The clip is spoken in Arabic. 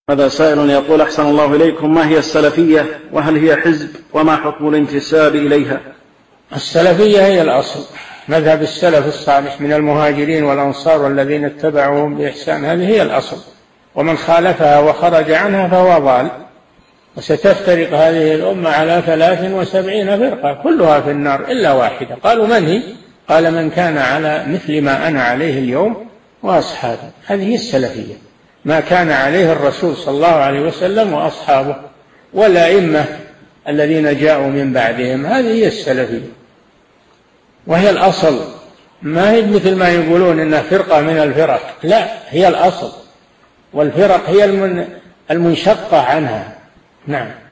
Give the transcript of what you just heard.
هذا سائل يقول: أحسن الله إليكم، ما هي السلفية، وهل هي حزب، وما حكم الانتساب إليها؟ السلفية هي الأصل، مذهب السلف الصالح من المهاجرين والأنصار والذين اتبعوهم بإحسان، هذه هي الأصل، ومن خالفها وخرج عنها فهو ضال. وستفترق هذه الأمة على 73 فرقة كلها في النار إلا واحدة. قالوا: من هي؟ قال: من كان على مثل ما أنا عليه اليوم وأصحابي. هذه هي السلفية، ما كان عليه الرسول صلى الله عليه وسلم وأصحابه والأئمة الذين جاءوا من بعدهم، هذه هي السلفية وهي الأصل. ما هي مثل ما يقولون إنها فرقة من الفرق، لا، هي الأصل، والفرق هي المنشقة عنها. نعم.